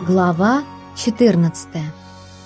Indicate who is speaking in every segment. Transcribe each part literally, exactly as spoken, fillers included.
Speaker 1: Глава четырнадцатая.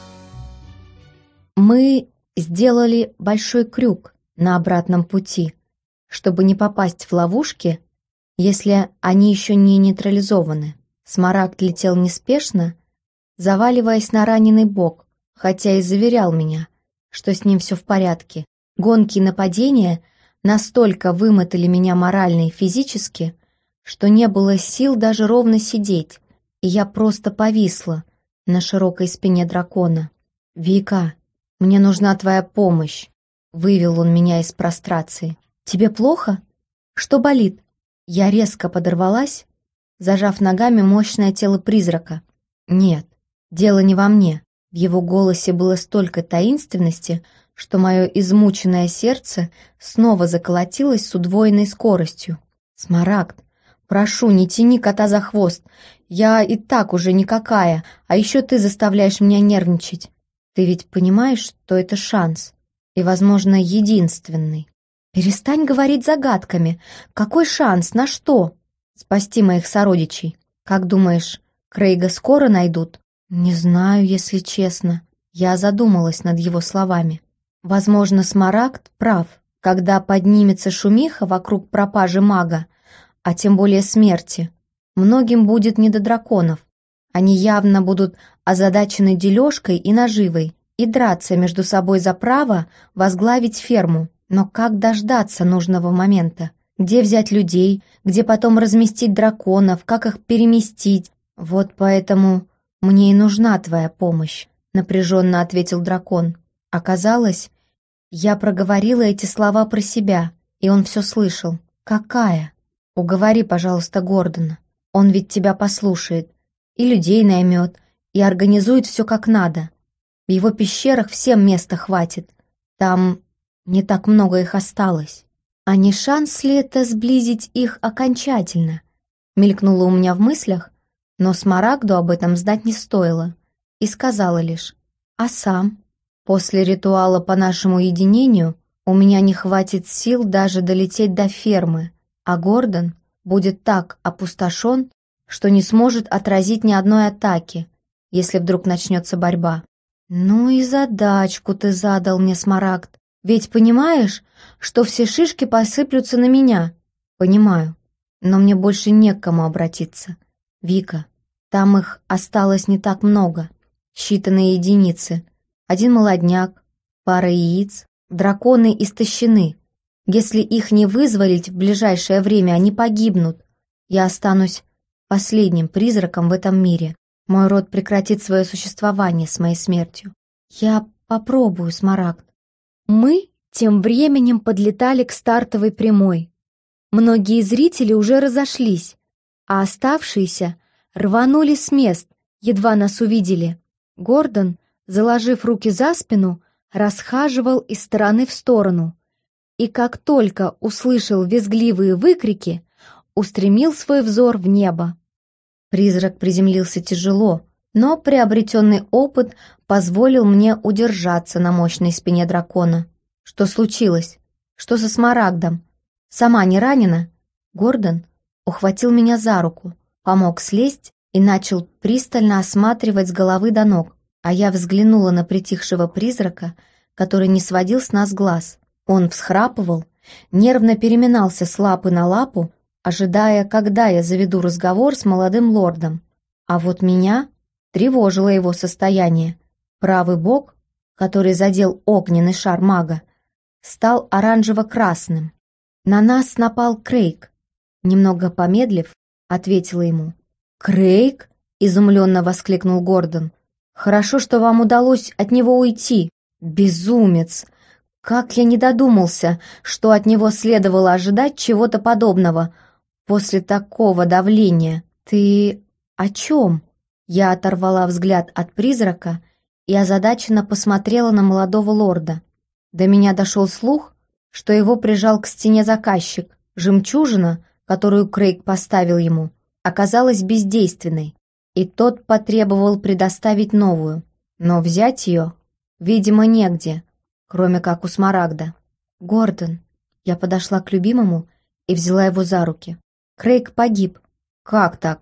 Speaker 1: Мы сделали большой крюк на обратном пути, чтобы не попасть в ловушки, если они еще не нейтрализованы. Смарагд летел неспешно, заваливаясь на раненый бок, хотя и заверял меня, что с ним все в порядке. Гонки и нападения настолько вымотали меня морально и физически, что не было сил даже ровно сидеть, и я просто повисла на широкой спине дракона. «Вика, мне нужна твоя помощь», — вывел он меня из прострации. «Тебе плохо? Что болит?» Я резко подорвалась, зажав ногами мощное тело призрака. «Нет, дело не во мне». В его голосе было столько таинственности, что мое измученное сердце снова заколотилось с удвоенной скоростью. «Смарагд, прошу, не тяни кота за хвост. Я и так уже никакая, а еще ты заставляешь меня нервничать. Ты ведь понимаешь, что это шанс, и, возможно, единственный. Перестань говорить загадками. Какой шанс? На что? Спасти моих сородичей. Как думаешь, Крейга скоро найдут?» «Не знаю, если честно». Я задумалась над его словами. Возможно, Смарагд прав. Когда поднимется шумиха вокруг пропажи мага, а тем более смерти, многим будет не до драконов. Они явно будут озадачены дележкой и наживой и драться между собой за право возглавить ферму. Но как дождаться нужного момента? Где взять людей? Где потом разместить драконов? Как их переместить? Вот поэтому мне и нужна твоя помощь, напряженно ответил дракон. Оказалось, я проговорила эти слова про себя, и он все слышал. «Какая? Уговори, пожалуйста, Гордона. Он ведь тебя послушает, и людей наймет, и организует все как надо. В его пещерах всем места хватит. Там не так много их осталось. А не шанс ли это сблизить их окончательно?» Мелькнуло у меня в мыслях, но Смарагду об этом знать не стоило, и сказала лишь: «А сам? После ритуала по нашему единению у меня не хватит сил даже долететь до фермы, а Гордон будет так опустошен, что не сможет отразить ни одной атаки, если вдруг начнется борьба». «Ну и задачку ты задал мне, Смарагд. Ведь понимаешь, что все шишки посыплются на меня?» «Понимаю, но мне больше не к кому обратиться. Вика, там их осталось не так много, считанные единицы. Один молодняк, пара яиц. Драконы истощены. Если их не вызволить в ближайшее время, они погибнут. Я останусь последним призраком в этом мире. Мой род прекратит свое существование с моей смертью. Я попробую, Смарагд». Мы тем временем подлетали к стартовой прямой. Многие зрители уже разошлись, а оставшиеся рванули с мест, едва нас увидели. Гордон, заложив руки за спину, расхаживал из стороны в сторону, и как только услышал визгливые выкрики, устремил свой взор в небо. Призрак приземлился тяжело, но приобретенный опыт позволил мне удержаться на мощной спине дракона. «Что случилось? Что со Смарагдом? Сама не ранена?» Гордон ухватил меня за руку, помог слезть и начал пристально осматривать с головы до ног, а я взглянула на притихшего призрака, который не сводил с нас глаз. Он всхрапывал, нервно переминался с лапы на лапу, ожидая, когда я заведу разговор с молодым лордом. А вот меня тревожило его состояние. Правый бок, который задел огненный шар мага, стал оранжево-красным. «На нас напал Крейг», — немного помедлив, ответила ему. «Крейг?» — изумленно воскликнул Гордон. «Хорошо, что вам удалось от него уйти. Безумец! Как я не додумался, что от него следовало ожидать чего-то подобного после такого давления. Ты о чем?» Я оторвала взгляд от призрака и озадаченно посмотрела на молодого лорда. До меня дошел слух, что его прижал к стене заказчик. Жемчужина, которую Крейг поставил ему, оказалась бездейственной, и тот потребовал предоставить новую. Но взять ее, видимо, негде, кроме как у Смарагда. «Гордон», я подошла к любимому и взяла его за руки. «Крейг погиб». «Как так?»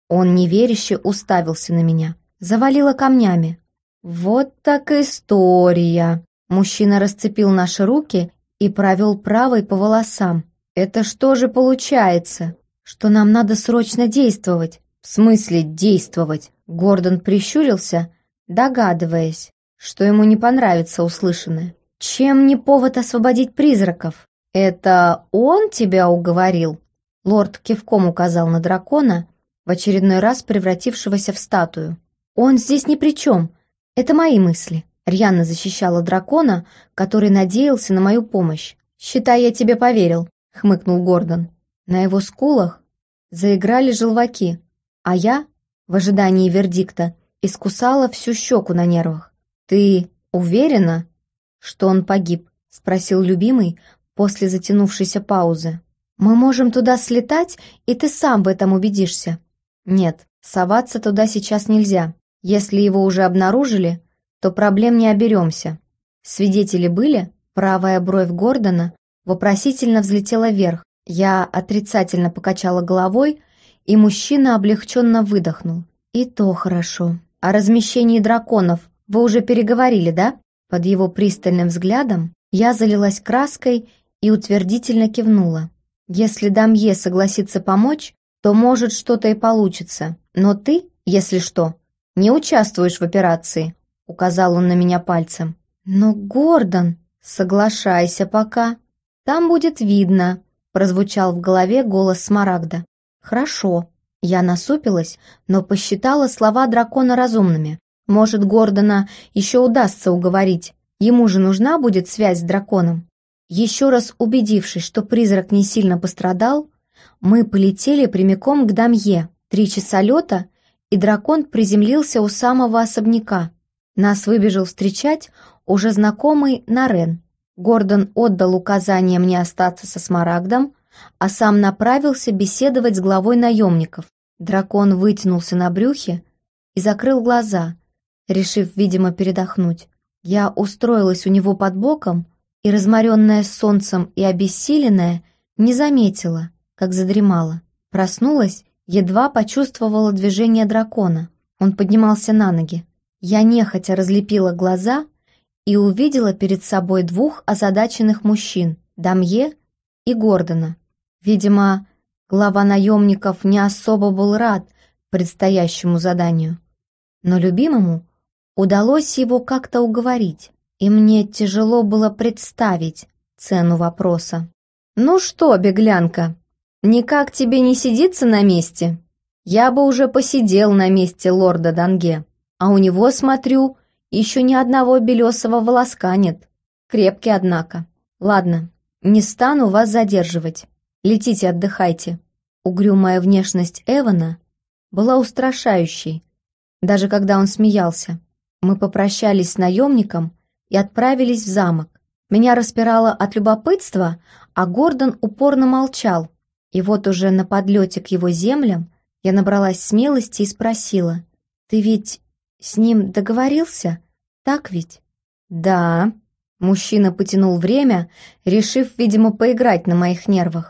Speaker 1: Он неверяще уставился на меня. Завалило камнями. «Вот так история!» Мужчина расцепил наши руки и провел правой по волосам. «Это что же получается? Что нам надо срочно действовать?» «В смысле действовать?» Гордон прищурился, догадываясь, что ему не понравится услышанное. «Чем не повод освободить призраков?» «Это он тебя уговорил?» Лорд кивком указал на дракона, в очередной раз превратившегося в статую. «Он здесь ни при чем. Это мои мысли». Рьяна защищала дракона, который надеялся на мою помощь. «Считай, я тебе поверил», — хмыкнул Гордон. На его скулах заиграли желваки, а я, в ожидании вердикта, искусала всю щеку на нервах. «Ты уверена, что он погиб?» — спросил любимый после затянувшейся паузы. «Мы можем туда слетать, и ты сам в этом убедишься». «Нет, соваться туда сейчас нельзя. Если его уже обнаружили, то проблем не оберемся». Свидетели были? Правая бровь Гордона вопросительно взлетела вверх. Я отрицательно покачала головой, и мужчина облегченно выдохнул. «И то хорошо. О размещении драконов вы уже переговорили, да?» Под его пристальным взглядом я залилась краской и утвердительно кивнула. «Если Дамье согласится помочь, то, может, что-то и получится. Но ты, если что, не участвуешь в операции», — указал он на меня пальцем. «Но, Гордон, соглашайся пока. Там будет видно», — прозвучал в голове голос Смарагда. «Хорошо». Я насупилась, но посчитала слова дракона разумными. Может, Гордона еще удастся уговорить. Ему же нужна будет связь с драконом. Еще раз убедившись, что призрак не сильно пострадал, мы полетели прямиком к Дамье. Три часа лета, и дракон приземлился у самого особняка. Нас выбежал встречать уже знакомый Нарен. Гордон отдал указание мне остаться со Смарагдом, а сам направился беседовать с главой наемников. Дракон вытянулся на брюхе и закрыл глаза, решив, видимо, передохнуть. Я устроилась у него под боком и, разморенная солнцем и обессиленная, не заметила, как задремала. Проснулась, едва почувствовала движение дракона. Он поднимался на ноги. Я нехотя разлепила глаза и увидела перед собой двух озадаченных мужчин, Дамье и Гордона. Видимо, глава наемников не особо был рад предстоящему заданию. Но любимому удалось его как-то уговорить, и мне тяжело было представить цену вопроса. «Ну что, беглянка, никак тебе не сидится на месте? Я бы уже посидел на месте лорда Данге, а у него, смотрю, еще ни одного белесого волоска нет. Крепкий, однако. Ладно, не стану вас задерживать. Летите, отдыхайте». Угрюмая внешность Эвана была устрашающей, даже когда он смеялся. Мы попрощались с наемником и отправились в замок. Меня распирало от любопытства, а Гордон упорно молчал. И вот уже на подлете к его землям я набралась смелости и спросила: «Ты ведь с ним договорился? Так ведь?» «Да». Мужчина потянул время, решив, видимо, поиграть на моих нервах.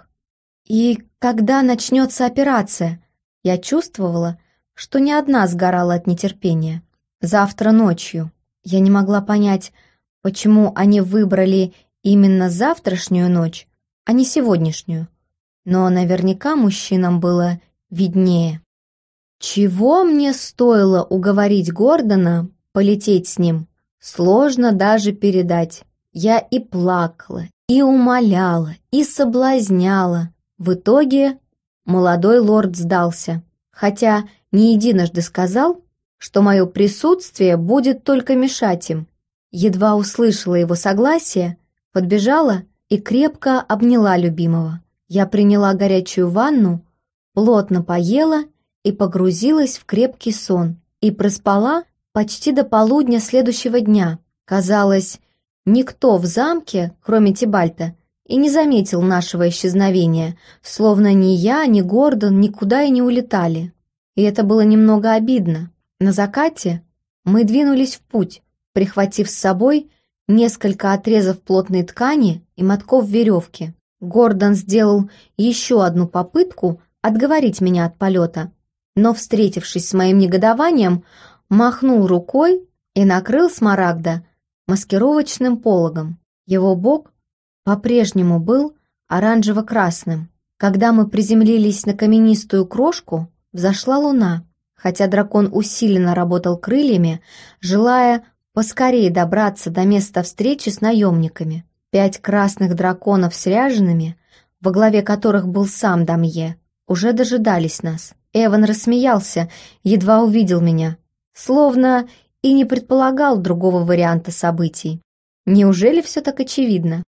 Speaker 1: «И когда начнется операция?» Я чувствовала, что не одна сгорала от нетерпения. «Завтра ночью». Я не могла понять, почему они выбрали именно завтрашнюю ночь, а не сегодняшнюю. Но наверняка мужчинам было виднее. Чего мне стоило уговорить Гордона полететь с ним, сложно даже передать. Я и плакала, и умоляла, и соблазняла. В итоге молодой лорд сдался, хотя не единожды сказал, что мое присутствие будет только мешать им. Едва услышала его согласие, подбежала и крепко обняла любимого. Я приняла горячую ванну, плотно поела и погрузилась в крепкий сон, и проспала почти до полудня следующего дня. Казалось, никто в замке, кроме Тибальта, и не заметил нашего исчезновения, словно ни я, ни Гордон никуда и не улетали. И это было немного обидно. На закате мы двинулись в путь, прихватив с собой несколько отрезов плотной ткани и мотков веревки. Гордон сделал еще одну попытку отговорить меня от полета, но, встретившись с моим негодованием, махнул рукой и накрыл Смарагда маскировочным пологом. Его бок по-прежнему был оранжево-красным. Когда мы приземлились на каменистую крошку, взошла луна, хотя дракон усиленно работал крыльями, желая поскорее добраться до места встречи с наемниками. Пять красных драконов с ряжеными, во главе которых был сам Дамье, уже дожидались нас. Эван рассмеялся, едва увидел меня, словно и не предполагал другого варианта событий. Неужели все так очевидно?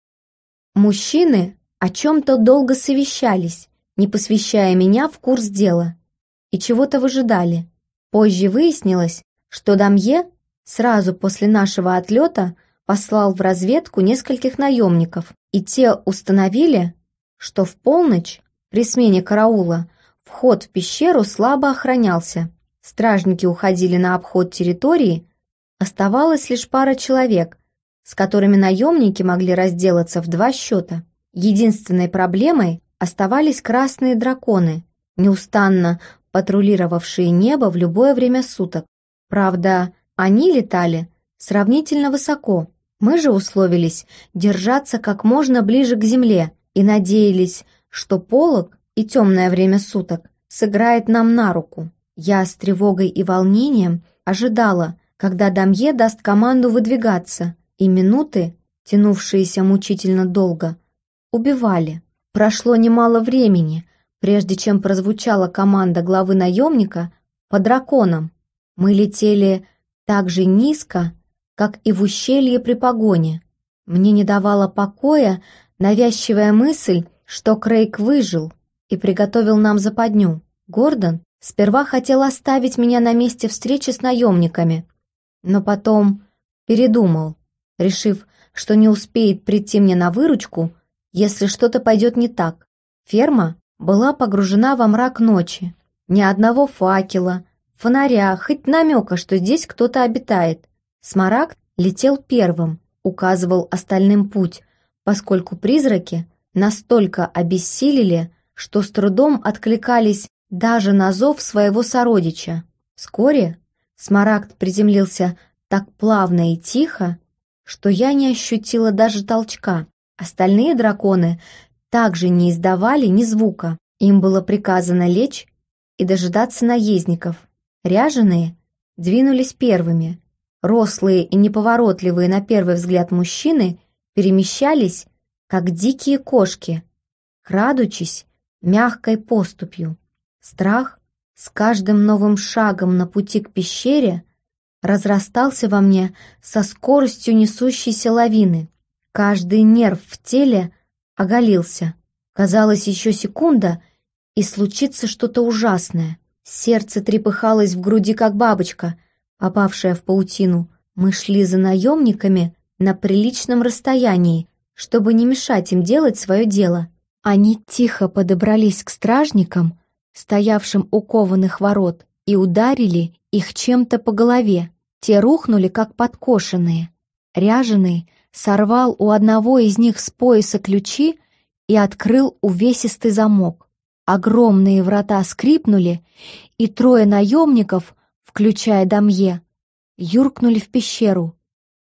Speaker 1: Мужчины о чем-то долго совещались, не посвящая меня в курс дела, и чего-то выжидали. Позже выяснилось, что Дамье сразу после нашего отлета послал в разведку нескольких наемников, и те установили, что в полночь при смене караула вход в пещеру слабо охранялся. Стражники уходили на обход территории, оставалось лишь пара человек, с которыми наемники могли разделаться в два счета. Единственной проблемой оставались красные драконы, неустанно патрулировавшие небо в любое время суток. Правда, они летали сравнительно высоко. Мы же условились держаться как можно ближе к земле и надеялись, что полог и темное время суток сыграет нам на руку. Я с тревогой и волнением ожидала, когда Дамье даст команду выдвигаться, и минуты, тянувшиеся мучительно долго, убивали. Прошло немало времени, прежде чем прозвучала команда главы наемника по драконам. Мы летели так же низко, как и в ущелье при погоне. Мне не давала покоя навязчивая мысль, что Крейг выжил и приготовил нам западню. Гордон сперва хотел оставить меня на месте встречи с наемниками, но потом передумал, решив, что не успеет прийти мне на выручку, если что-то пойдет не так. Ферма была погружена во мрак ночи. Ни одного факела, фонаря, хоть намека, что здесь кто-то обитает. Смарагд летел первым, указывал остальным путь, поскольку призраки настолько обессилели, что с трудом откликались даже на зов своего сородича. Вскоре Смарагд приземлился так плавно и тихо, что я не ощутила даже толчка. Остальные драконы также не издавали ни звука. Им было приказано лечь и дожидаться наездников. Ряженые двинулись первыми. Рослые и неповоротливые на первый взгляд мужчины перемещались, как дикие кошки, крадучись мягкой поступью. Страх с каждым новым шагом на пути к пещере разрастался во мне со скоростью несущейся лавины. Каждый нерв в теле оголился. Казалось, еще секунда, и случится что-то ужасное. Сердце трепыхалось в груди, как бабочка, попавшая в паутину. Мы шли за наемниками на приличном расстоянии, чтобы не мешать им делать свое дело. Они тихо подобрались к стражникам, стоявшим у кованых ворот, и ударили их чем-то по голове. Те рухнули, как подкошенные. Ряженый сорвал у одного из них с пояса ключи и открыл увесистый замок. Огромные врата скрипнули, и трое наемников, включая Дамье, юркнули в пещеру.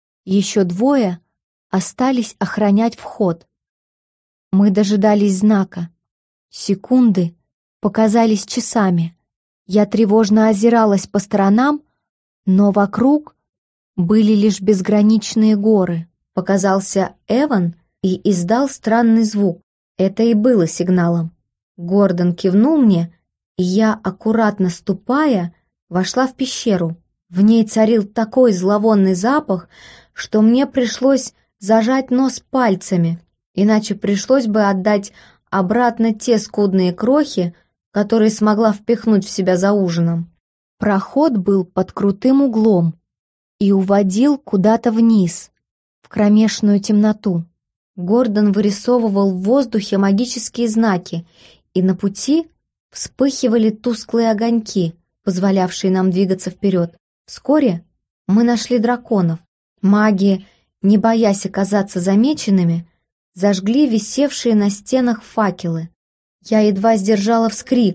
Speaker 1: Еще двое остались охранять вход. Мы дожидались знака. Секунды показались часами. Я тревожно озиралась по сторонам, но вокруг были лишь безграничные горы. Показался Эван и издал странный звук. Это и было сигналом. Гордон кивнул мне, и я, аккуратно ступая, вошла в пещеру. В ней царил такой зловонный запах, что мне пришлось зажать нос пальцами, иначе пришлось бы отдать обратно те скудные крохи, которые смогла впихнуть в себя за ужином. Проход был под крутым углом и уводил куда-то вниз, в кромешную темноту. Гордон вырисовывал в воздухе магические знаки, и на пути вспыхивали тусклые огоньки, позволявшие нам двигаться вперед. Вскоре мы нашли драконов. Маги, не боясь оказаться замеченными, зажгли висевшие на стенах факелы. Я едва сдержала вскрик,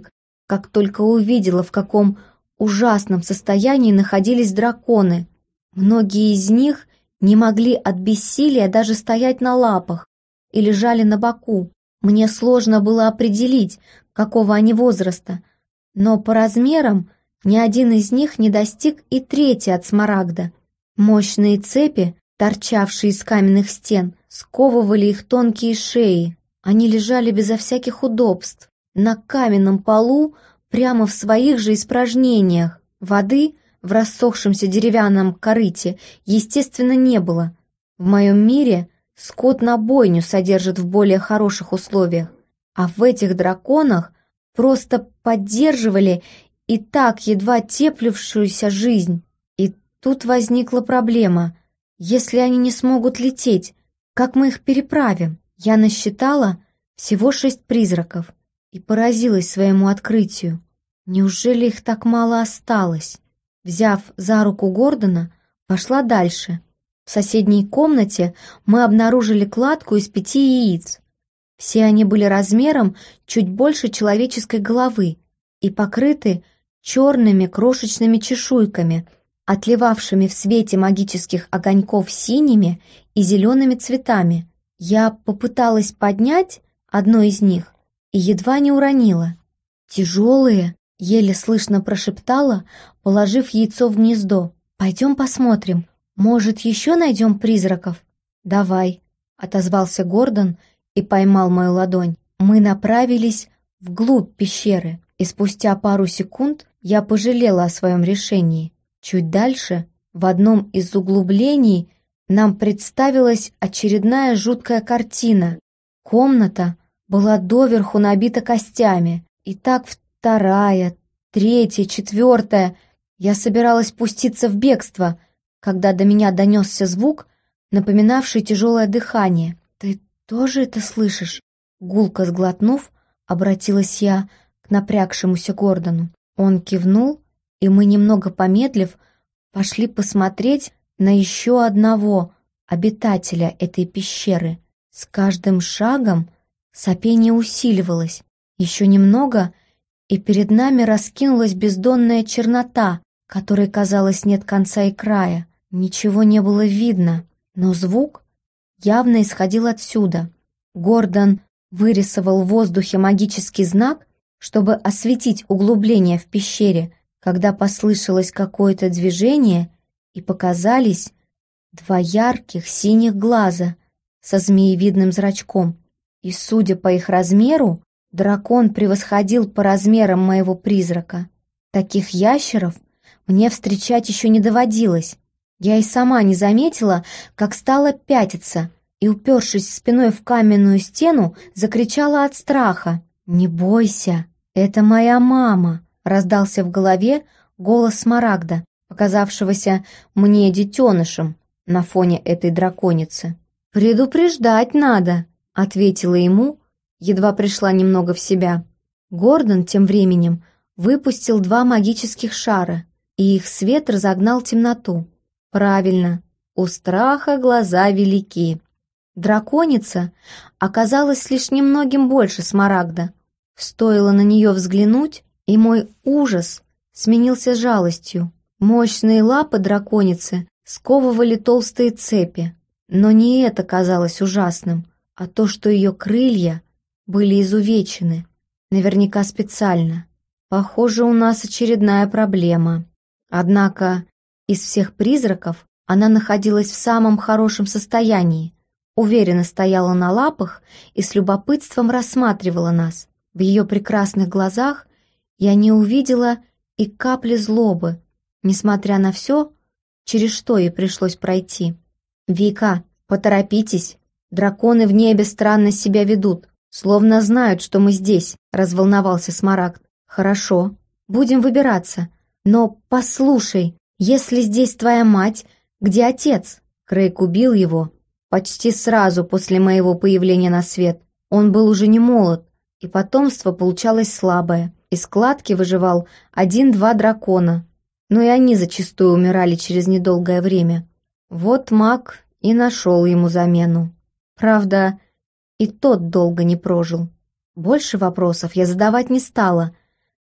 Speaker 1: как только увидела, в каком ужасном состоянии находились драконы. Многие из них не могли от бессилия даже стоять на лапах и лежали на боку. Мне сложно было определить, какого они возраста, но по размерам ни один из них не достиг и трети от Смарагда. Мощные цепи, торчавшие из каменных стен, сковывали их тонкие шеи. Они лежали безо всяких удобств, на каменном полу, прямо в своих же испражнениях. Воды в рассохшемся деревянном корыте, естественно, не было. В моем мире скот на бойню содержат в более хороших условиях, а в этих драконах просто поддерживали и так едва теплившуюся жизнь. И тут возникла проблема. Если они не смогут лететь, как мы их переправим? Я насчитала всего шесть призраков и поразилась своему открытию. Неужели их так мало осталось? Взяв за руку Гордона, пошла дальше. В соседней комнате мы обнаружили кладку из пяти яиц. Все они были размером чуть больше человеческой головы и покрыты черными крошечными чешуйками, отливавшими в свете магических огоньков синими и зелеными цветами. Я попыталась поднять одно из них и едва не уронила. «Тяжелые», — еле слышно прошептала, положив яйцо в гнездо. «Пойдем посмотрим. Может, еще найдем призраков?» «Давай», — отозвался Гордон и поймал мою ладонь. Мы направились вглубь пещеры, и спустя пару секунд я пожалела о своем решении. Чуть дальше, в одном из углублений, нам представилась очередная жуткая картина. Комната была доверху набита костями, и так вторая, третья, четвертая. Я собиралась пуститься в бегство, когда до меня донесся звук, напоминавший тяжелое дыхание. «Ты тоже это слышишь?» Гулко сглотнув, обратилась я к напрягшемуся Гордону. Он кивнул, и мы, немного помедлив, пошли посмотреть на еще одного обитателя этой пещеры. С каждым шагом сопение усиливалось. Еще немного, и перед нами раскинулась бездонная чернота, которой, казалось, нет конца и края. Ничего не было видно, но звук явно исходил отсюда. Гордон вырисовал в воздухе магический знак, чтобы осветить углубление в пещере, когда послышалось какое-то движение и показались два ярких синих глаза со змеевидным зрачком. И, судя по их размеру, дракон превосходил по размерам моего призрака. Таких ящеров мне встречать еще не доводилось. Я и сама не заметила, как стала пятиться, и, упершись спиной в каменную стену, закричала от страха. «Не бойся, это моя мама!» — раздался в голове голос Смарагда, показавшегося мне детенышем на фоне этой драконицы. «Предупреждать надо!» — ответила ему, едва пришла немного в себя. Гордон тем временем выпустил два магических шара, и их свет разогнал темноту. Правильно, у страха глаза велики. Драконица оказалась лишь немногим больше Смарагда. Стоило на нее взглянуть, и мой ужас сменился жалостью. Мощные лапы драконицы сковывали толстые цепи, но не это казалось ужасным, а то, что ее крылья были изувечены, наверняка специально. Похоже, у нас очередная проблема. Однако из всех призраков она находилась в самом хорошем состоянии, уверенно стояла на лапах и с любопытством рассматривала нас. В ее прекрасных глазах я не увидела и капли злобы, несмотря на все, через что ей пришлось пройти. «Вика, поторопитесь, драконы в небе странно себя ведут, словно знают, что мы здесь», — разволновался Смарагд. «Хорошо, будем выбираться, но послушай, если здесь твоя мать, где отец?» Крейг убил его почти сразу после моего появления на свет. Он был уже не молод, и потомство получалось слабое. Из кладки выживал один-два дракона, но и они зачастую умирали через недолгое время. Вот маг и нашел ему замену. Правда, и тот долго не прожил. Больше вопросов я задавать не стала.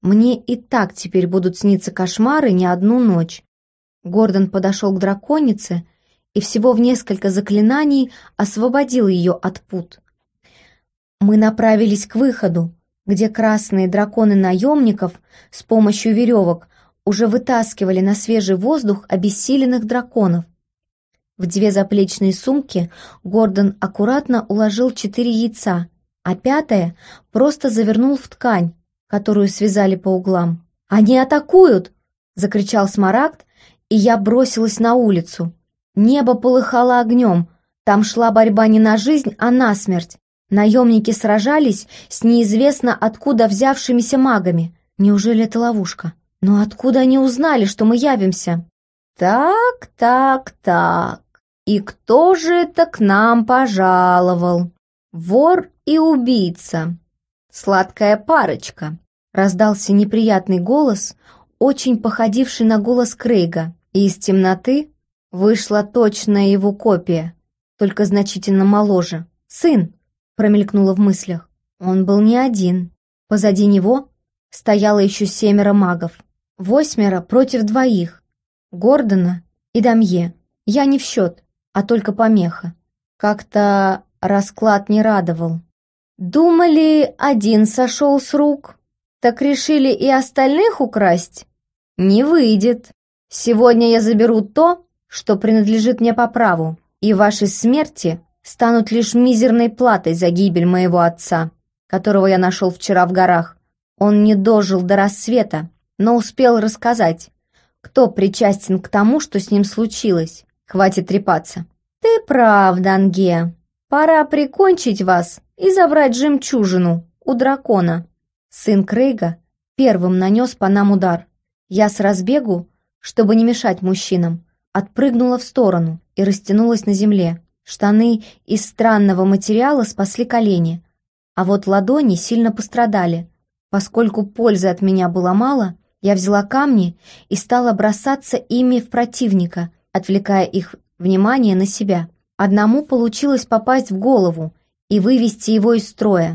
Speaker 1: Мне и так теперь будут сниться кошмары не одну ночь. Гордон подошел к драконице и всего в несколько заклинаний освободил ее от пут. Мы направились к выходу, где красные драконы наемников с помощью веревок уже вытаскивали на свежий воздух обессиленных драконов. В две заплечные сумки Гордон аккуратно уложил четыре яйца, а пятое просто завернул в ткань, которую связали по углам. «Они атакуют!» — закричал Смарагд, и я бросилась на улицу. Небо полыхало огнем, там шла борьба не на жизнь, а на смерть. Наемники сражались с неизвестно откуда взявшимися магами. Неужели это ловушка? Но откуда они узнали, что мы явимся? «Так, так, так, и кто же это к нам пожаловал? Вор и убийца. Сладкая парочка», — раздался неприятный голос, очень походивший на голос Крейга, и из темноты вышла точная его копия, только значительно моложе. «Сын!» — промелькнуло в мыслях. Он был не один. Позади него стояло еще семеро магов. Восьмеро против двоих. Гордона и Дамье. Я не в счет, а только помеха. Как-то расклад не радовал. Думали, один сошел с рук, так решили и остальных украсть? Не выйдет. Сегодня я заберу то, что принадлежит мне по праву, и ваши смерти станут лишь мизерной платой за гибель моего отца, которого я нашел вчера в горах. Он не дожил до рассвета, но успел рассказать, кто причастен к тому, что с ним случилось. Хватит трепаться. Ты прав, Данге. Пора прикончить вас и забрать жемчужину у дракона. Сын Крейга первым нанес по нам удар. Я с разбегу, чтобы не мешать мужчинам, отпрыгнула в сторону и растянулась на земле. Штаны из странного материала спасли колени, а вот ладони сильно пострадали. Поскольку пользы от меня было мало, я взяла камни и стала бросаться ими в противника, отвлекая их внимание на себя. Одному получилось попасть в голову и вывести его из строя.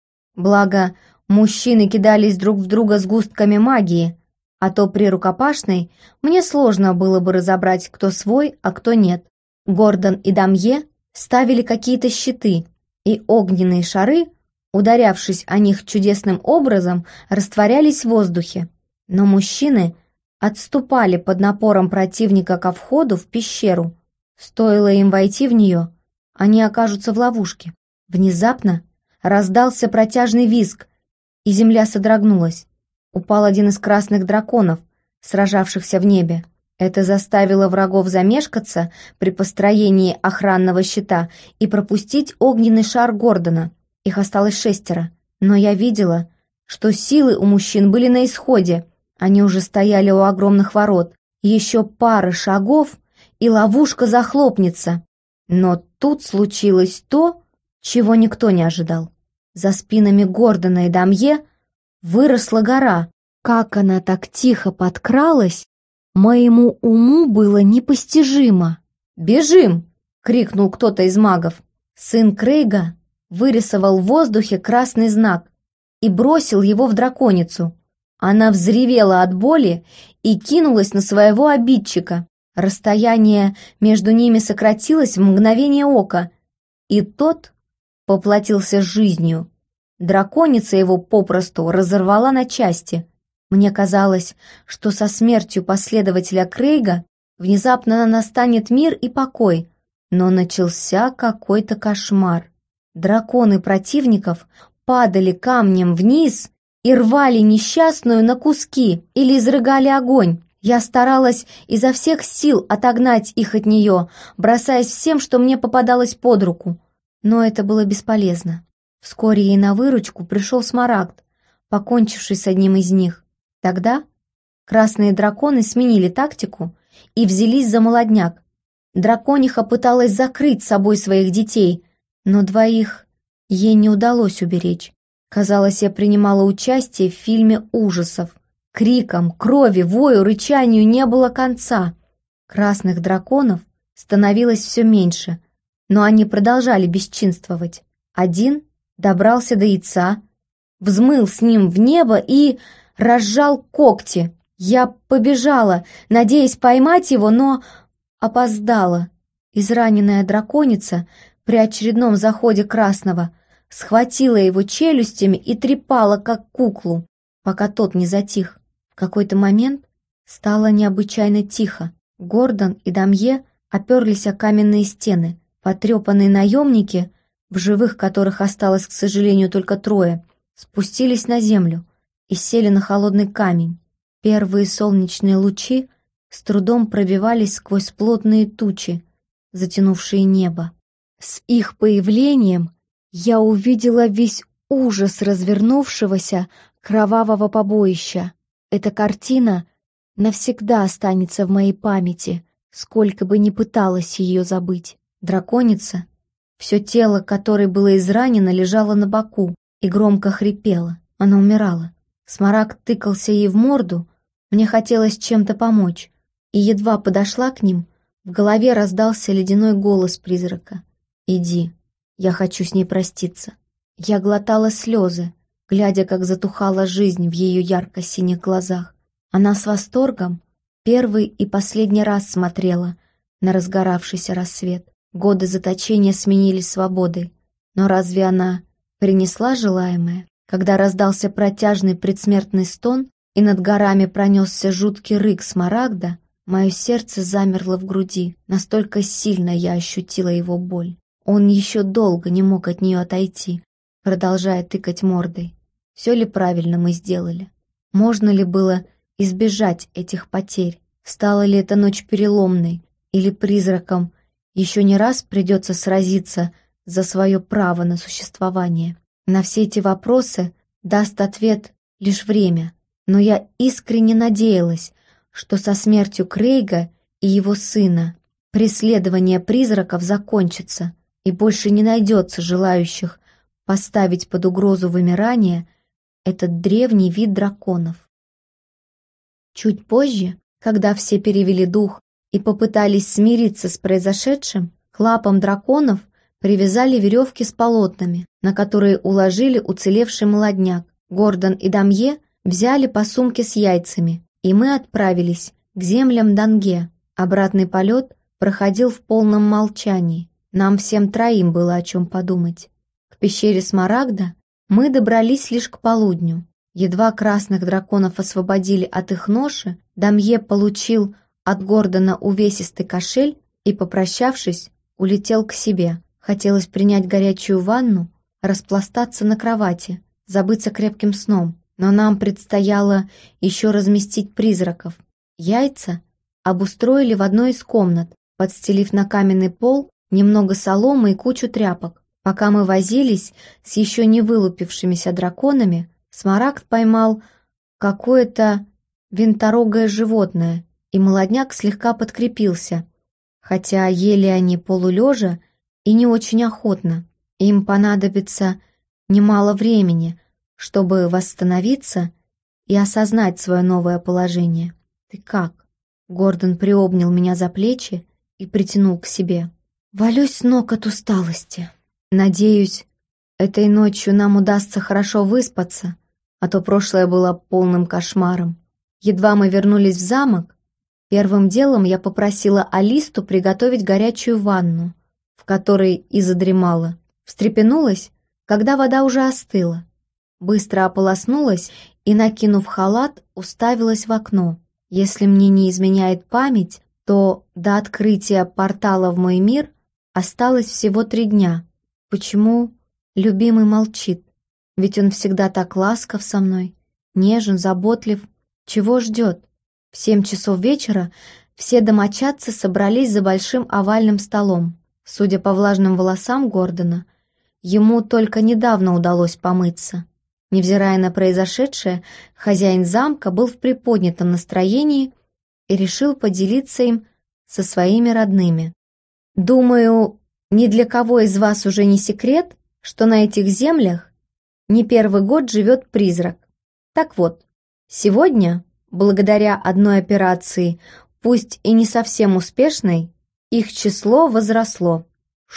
Speaker 1: Благо, мужчины кидались друг в друга сгустками магии, а то при рукопашной мне сложно было бы разобрать, кто свой, а кто нет. Гордон и Дамье ставили какие-то щиты, и огненные шары, ударявшись о них чудесным образом, растворялись в воздухе. Но мужчины отступали под напором противника ко входу в пещеру. Стоило им войти в нее, они окажутся в ловушке. Внезапно раздался протяжный визг, и земля содрогнулась. Упал один из красных драконов, сражавшихся в небе. Это заставило врагов замешкаться при построении охранного щита и пропустить огненный шар Гордона. Их осталось шестеро, но я видела, что силы у мужчин были на исходе. Они уже стояли у огромных ворот. Еще пара шагов, и ловушка захлопнется. Но тут случилось то, чего никто не ожидал. За спинами Гордона и Дамье выросла гора. Как она так тихо подкралась, моему уму было непостижимо. «Бежим!» — крикнул кто-то из магов. Сын Крейга вырисовал в воздухе красный знак и бросил его в драконицу. Она взревела от боли и кинулась на своего обидчика. Расстояние между ними сократилось в мгновение ока, и тот поплатился жизнью. Драконица его попросту разорвала на части. Мне казалось, что со смертью последователя Крейга внезапно настанет мир и покой, но начался какой-то кошмар. Драконы противников падали камнем вниз и рвали несчастную на куски или изрыгали огонь. Я старалась изо всех сил отогнать их от нее, бросаясь всем, что мне попадалось под руку. Но это было бесполезно. Вскоре ей на выручку пришел Смарагд, покончивший с одним из них. Тогда красные драконы сменили тактику и взялись за молодняк. Дракониха пыталась закрыть собой своих детей, но двоих ей не удалось уберечь. Казалось, я принимала участие в фильме ужасов. Крикам, крови, вою, рычанию не было конца. Красных драконов становилось все меньше, но они продолжали бесчинствовать. Один добрался до яйца, взмыл с ним в небо и разжал когти. Я побежала, надеясь поймать его, но опоздала. Израненная драконица при очередном заходе Красного схватила его челюстями и трепала, как куклу, пока тот не затих. В какой-то момент стало необычайно тихо. Гордон и Дамье оперлись о каменные стены. Потрепанные наемники, в живых которых осталось, к сожалению, только трое, спустились на землю и сели на холодный камень. Первые солнечные лучи с трудом пробивались сквозь плотные тучи, затянувшие небо. С их появлением я увидела весь ужас развернувшегося кровавого побоища. Эта картина навсегда останется в моей памяти, сколько бы ни пыталась ее забыть. Драконица, все тело которой было изранено, лежало на боку и громко хрипело. Она умирала. Смарагд тыкался ей в морду, мне хотелось чем-то помочь, и едва подошла к ним, в голове раздался ледяной голос призрака. «Иди, я хочу с ней проститься». Я глотала слезы, глядя, как затухала жизнь в ее ярко-синих глазах. Она с восторгом первый и последний раз смотрела на разгоравшийся рассвет. Годы заточения сменились свободой. Но разве она принесла желаемое? Когда раздался протяжный предсмертный стон и над горами пронесся жуткий рык Смарагда, мое сердце замерло в груди, настолько сильно я ощутила его боль. Он еще долго не мог от нее отойти, продолжая тыкать мордой. Все ли правильно мы сделали? Можно ли было избежать этих потерь? Стала ли эта ночь переломной? Или призракам еще не раз придется сразиться за свое право на существование? На все эти вопросы даст ответ лишь время, но я искренне надеялась, что со смертью Крейга и его сына преследование призраков закончится, и больше не найдется желающих поставить под угрозу вымирания этот древний вид драконов. Чуть позже, когда все перевели дух и попытались смириться с произошедшим, к лапам драконов привязали веревки с полотнами, на которые уложили уцелевший молодняк. Гордон и Дамье взяли по сумке с яйцами, и мы отправились к землям Данге. Обратный полет проходил в полном молчании. Нам всем троим было о чем подумать. К пещере Смарагда мы добрались лишь к полудню. Едва красных драконов освободили от их ноши, Дамье получил от Гордона увесистый кошель и, попрощавшись, улетел к себе. Хотелось принять горячую ванну, распластаться на кровати, забыться крепким сном, но нам предстояло еще разместить призраков. Яйца обустроили в одной из комнат, подстелив на каменный пол немного соломы и кучу тряпок. Пока мы возились с еще не вылупившимися драконами, Смарагд поймал какое-то винторогое животное, и молодняк слегка подкрепился, хотя ели они полулежа и не очень охотно. Им понадобится немало времени, чтобы восстановиться и осознать свое новое положение. «Ты как?» Гордон приобнял меня за плечи и притянул к себе. «Валюсь с ног от усталости. Надеюсь, этой ночью нам удастся хорошо выспаться, а то прошлое было полным кошмаром. Едва мы вернулись в замок, первым делом я попросила Алисту приготовить горячую ванну, в которой и задремала. Встрепенулась, когда вода уже остыла. Быстро ополоснулась и, накинув халат, уставилась в окно. Если мне не изменяет память, то до открытия портала в мой мир осталось всего три дня. Почему любимый молчит? Ведь он всегда так ласков со мной, нежен, заботлив. Чего ждет? В семь часов вечера все домочадцы собрались за большим овальным столом. Судя по влажным волосам Гордона, ему только недавно удалось помыться. Невзирая на произошедшее, хозяин замка был в приподнятом настроении и решил поделиться им со своими родными. «Думаю, ни для кого из вас уже не секрет, что на этих землях не первый год живет призрак. Так вот, сегодня, благодаря одной операции, пусть и не совсем успешной, их число возросло».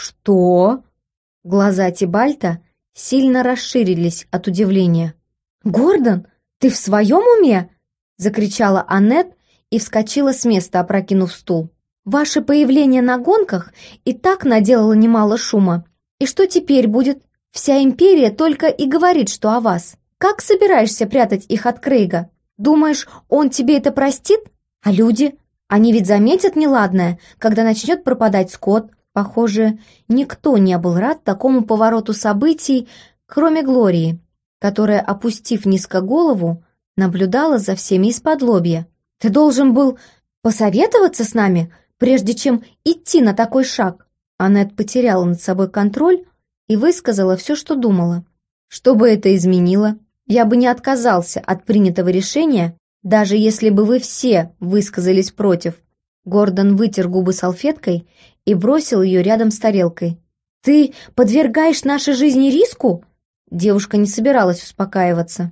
Speaker 1: «Что?» Глаза Тибальта сильно расширились от удивления. «Гордон, «Ты в своем уме?» — закричала Аннет и вскочила с места, опрокинув стул. «Ваше появление на гонках и так наделало немало шума. И что теперь будет? Вся империя только и говорит, что о вас. Как собираешься прятать их от Крейга? Думаешь, он тебе это простит? А люди? Они ведь заметят неладное, когда начнет пропадать скот». Похоже, никто не был рад такому повороту событий, кроме Глории, которая, опустив низко голову, наблюдала за всеми из-под-лобья. «Ты должен был посоветоваться с нами, прежде чем идти на такой шаг». Аннет потеряла над собой контроль и высказала все, что думала. «Что бы это изменило? Я бы не отказался от принятого решения, даже если бы вы все высказались против». Гордон вытер губы салфеткой и бросил ее рядом с тарелкой. «Ты подвергаешь нашей жизни риску?» Девушка не собиралась успокаиваться.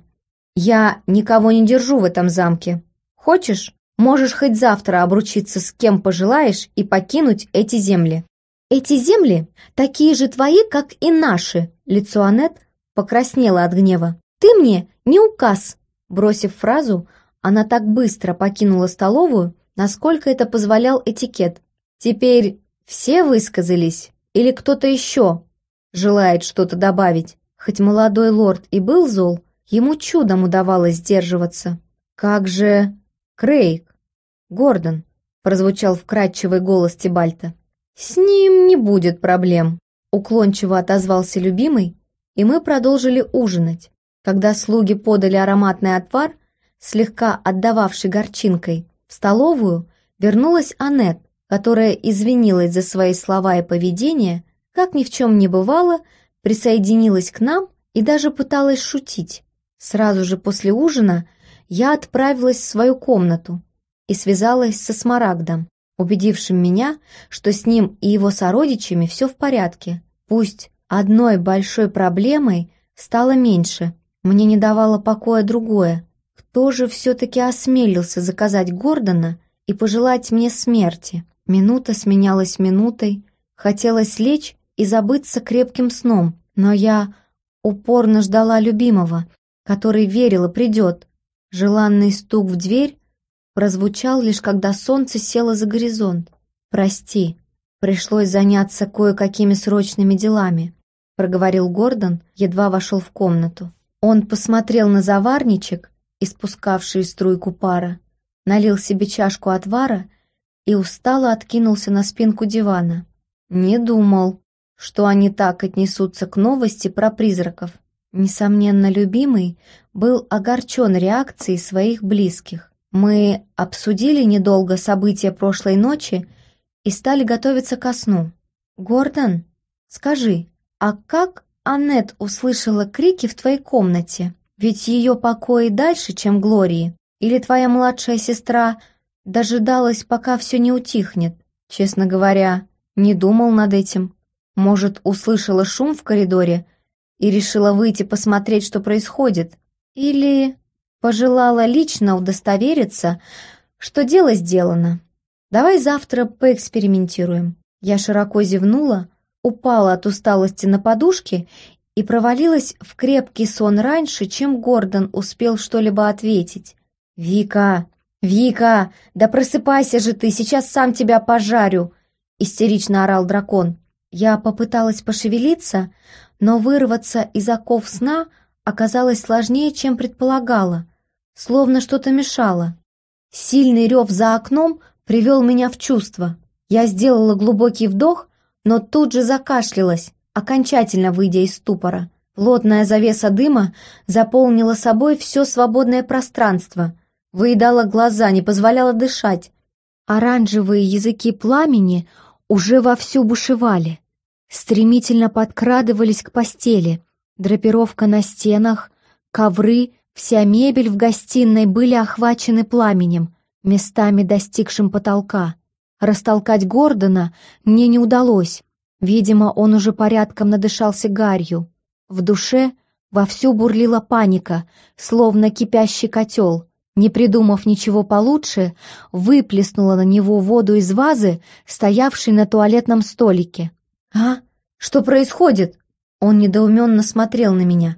Speaker 1: «Я никого не держу в этом замке. Хочешь, можешь хоть завтра обручиться с кем пожелаешь и покинуть эти земли». «Эти земли такие же твои, как и наши», — лицо Аннет покраснело от гнева. «Ты мне не указ». Бросив фразу, она так быстро покинула столовую, насколько это позволял этикет. «Теперь все высказались? Или кто-то еще желает что-то добавить?» Хоть молодой лорд и был зол, ему чудом удавалось сдерживаться. «Как же Крейг? Гордон?» — прозвучал вкрадчивый голос Тибальта. «С ним не будет проблем», — уклончиво отозвался любимый, и мы продолжили ужинать. Когда слуги подали ароматный отвар, слегка отдававший горчинкой, в столовую вернулась Аннет, которая извинилась за свои слова и поведение, как ни в чем не бывало, присоединилась к нам и даже пыталась шутить. Сразу же после ужина я отправилась в свою комнату и связалась со Смарагдом, убедившим меня, что с ним и его сородичами все в порядке. Пусть одной большой проблемой стало меньше, мне не давало покоя другое. Кто же все-таки осмелился заказать Гордона и пожелать мне смерти? Минута сменялась минутой, хотелось лечь и забыться крепким сном, но я упорно ждала любимого, который верила придет. Желанный стук в дверь прозвучал лишь когда солнце село за горизонт. «Прости, пришлось заняться кое-какими срочными делами», проговорил Гордон, едва вошел в комнату. Он посмотрел на заварничек, испускавший струйку пара, налил себе чашку отвара и устало откинулся на спинку дивана. «Не думал, что они так отнесутся к новости про призраков». Несомненно, любимый был огорчен реакцией своих близких. Мы обсудили недолго события прошлой ночи и стали готовиться ко сну. «Гордон, скажи, а как Аннет услышала крики в твоей комнате? Ведь ее покои дальше, чем Глории. Или твоя младшая сестра дожидалась, пока все не утихнет? Честно говоря, не думал над этим. Может, услышала шум в коридоре и решила выйти посмотреть, что происходит? Или пожелала лично удостовериться, что дело сделано? Давай завтра поэкспериментируем». Я широко зевнула, упала от усталости на подушке и провалилась в крепкий сон раньше, чем Гордон успел что-либо ответить. «Вика, Вика, да просыпайся же ты, сейчас сам тебя пожарю!» истерично орал дракон. Я попыталась пошевелиться, но вырваться из оков сна оказалось сложнее, чем предполагала, словно что-то мешало. Сильный рев за окном привел меня в чувство. Я сделала глубокий вдох, но тут же закашлялась, окончательно выйдя из ступора. Плотная завеса дыма заполнила собой все свободное пространство, выедала глаза, не позволяла дышать. Оранжевые языки пламени уже вовсю бушевали, стремительно подкрадывались к постели. Драпировка на стенах, ковры, вся мебель в гостиной были охвачены пламенем, местами достигшим потолка. Растолкать Гордона мне не удалось. Видимо, он уже порядком надышался гарью. В душе вовсю бурлила паника, словно кипящий котел. Не придумав ничего получше, выплеснула на него воду из вазы, стоявшей на туалетном столике. «А? Что происходит?» Он недоуменно смотрел на меня.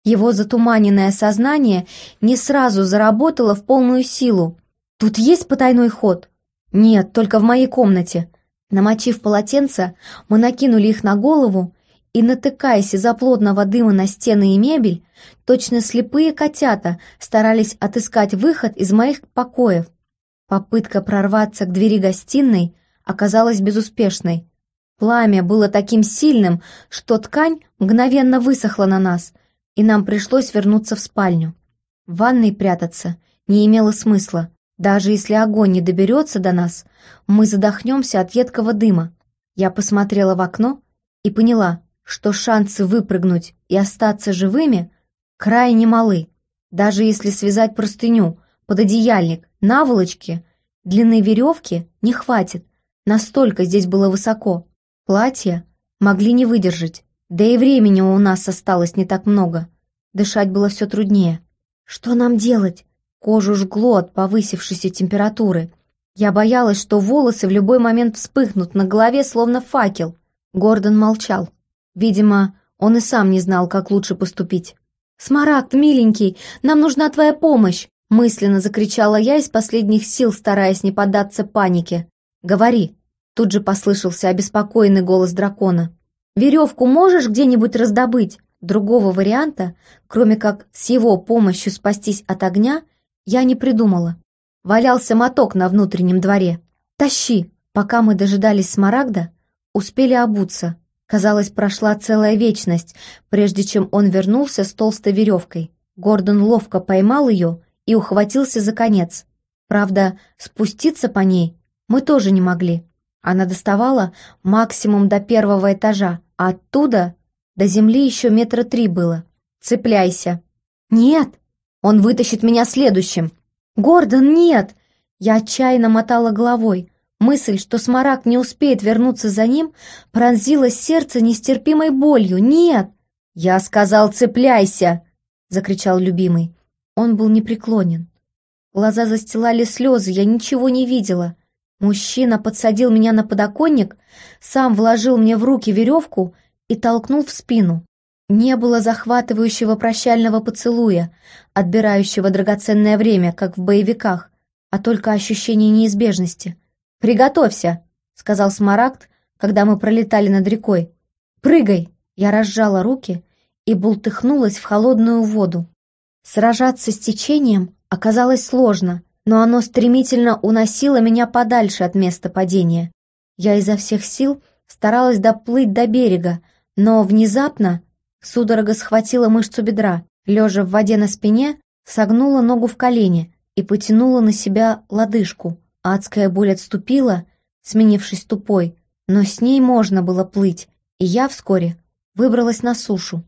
Speaker 1: Его затуманенное сознание не сразу заработало в полную силу. «Тут есть потайной ход?» «Нет, только в моей комнате». Намочив полотенца, мы накинули их на голову и, натыкаясь из-за плотного дыма на стены и мебель, точно слепые котята старались отыскать выход из моих покоев. Попытка прорваться к двери гостиной оказалась безуспешной. Пламя было таким сильным, что ткань мгновенно высохла на нас, и нам пришлось вернуться в спальню. В ванной прятаться не имело смысла. Даже если огонь не доберется до нас, мы задохнемся от едкого дыма. Я посмотрела в окно и поняла, что шансы выпрыгнуть и остаться живыми крайне малы. Даже если связать простыню, пододеяльник, наволочки, длины веревки не хватит, настолько здесь было высоко. Платья могли не выдержать, да и времени у нас осталось не так много. Дышать было все труднее. Что нам делать? Кожу жгло от повысившейся температуры. Я боялась, что волосы в любой момент вспыхнут на голове, словно факел. Гордон молчал. Видимо, он и сам не знал, как лучше поступить. «Смарагд, миленький, нам нужна твоя помощь!» Мысленно закричала я из последних сил, стараясь не поддаться панике. «Говори!» Тут же послышался обеспокоенный голос дракона. «Веревку можешь где-нибудь раздобыть?» Другого варианта, кроме как с его помощью спастись от огня, я не придумала. Валялся моток на внутреннем дворе. «Тащи!» Пока мы дожидались Смарагда, успели обуться. Казалось, прошла целая вечность, прежде чем он вернулся с толстой веревкой. Гордон ловко поймал ее и ухватился за конец. Правда, спуститься по ней мы тоже не могли. Она доставала максимум до первого этажа, а оттуда до земли еще метра три было. «Цепляйся!» «Нет!» Он вытащит меня следующим. «Гордон, нет!» Я отчаянно мотала головой. Мысль, что Смарагд не успеет вернуться за ним, пронзила сердце нестерпимой болью. «Нет!» «Я сказал, цепляйся!» — закричал любимый. Он был непреклонен. Глаза застилали слезы, я ничего не видела. Мужчина подсадил меня на подоконник, сам вложил мне в руки веревку и толкнул в спину. Не было захватывающего прощального поцелуя, отбирающего драгоценное время, как в боевиках, а только ощущение неизбежности. «Приготовься», — сказал Смарагд, когда мы пролетали над рекой. «Прыгай!» Я разжала руки и бултыхнулась в холодную воду. Сражаться с течением оказалось сложно, но оно стремительно уносило меня подальше от места падения. Я изо всех сил старалась доплыть до берега, но внезапно судорога схватила мышцу бедра, лежа в воде на спине, согнула ногу в колени и потянула на себя лодыжку. Адская боль отступила, сменившись тупой, но с ней можно было плыть, и я вскоре выбралась на сушу.